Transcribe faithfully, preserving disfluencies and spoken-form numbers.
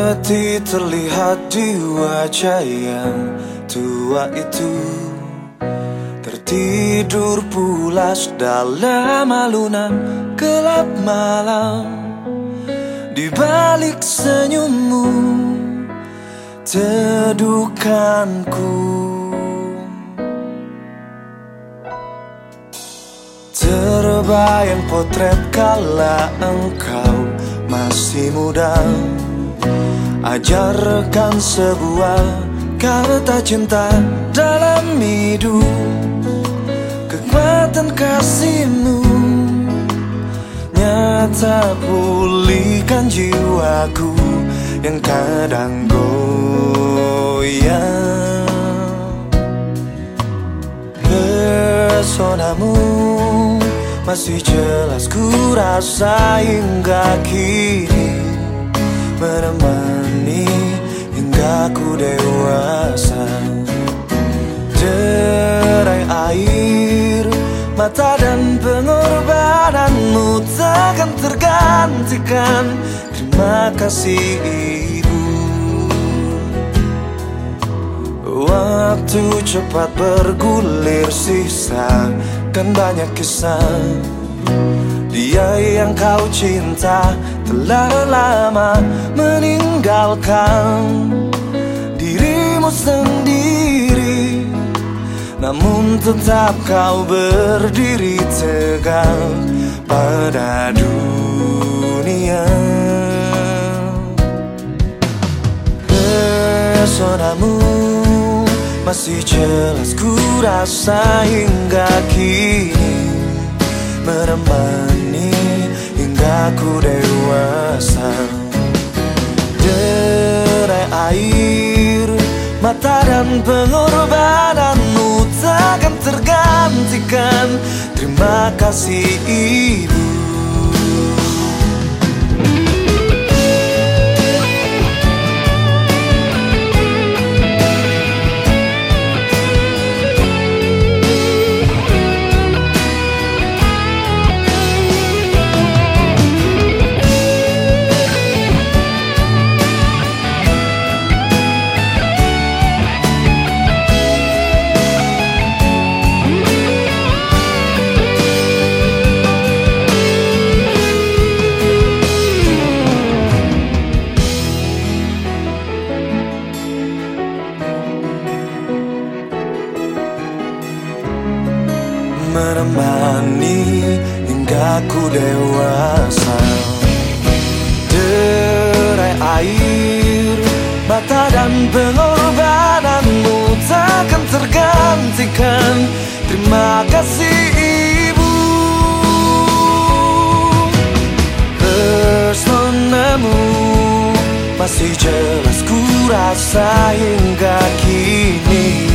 Letih terlihat di wajah yang tua itu, tertidur pulas dalam alunan gelap malam. Di balik senyummu, teduhkanku. Terbayang potret kala engkau masih muda, ajarkan sebuah kata cinta dalam hidup. Kekuatan kasihmu nyata pulihkan jiwaku yang kadang goyang. Pesonamu masih jelas ku rasa hingga kini, menemani hingga ku dewasa. Derai air mata dan pengorbananmu takkan tergantikan. Terima kasih Ibu. Waktu cepat bergulir, sisakan banyak kisah. Dia yang kau cinta telah lama meninggalkan dirimu sendiri, namun tetap kau berdiri tegak pada dunia. Pesonamu masih jelas ku rasa hingga kini, menemani hingga ku dewasa. Derai air mata dan pengorbananmu takkan tergantikan. Terima kasih Ibu. Menemani hingga ku dewasa. Derai air mata dan pengorbananmu takkan tergantikan. Terima kasih Ibu. Pesonamu masih jelas ku rasa hingga kini,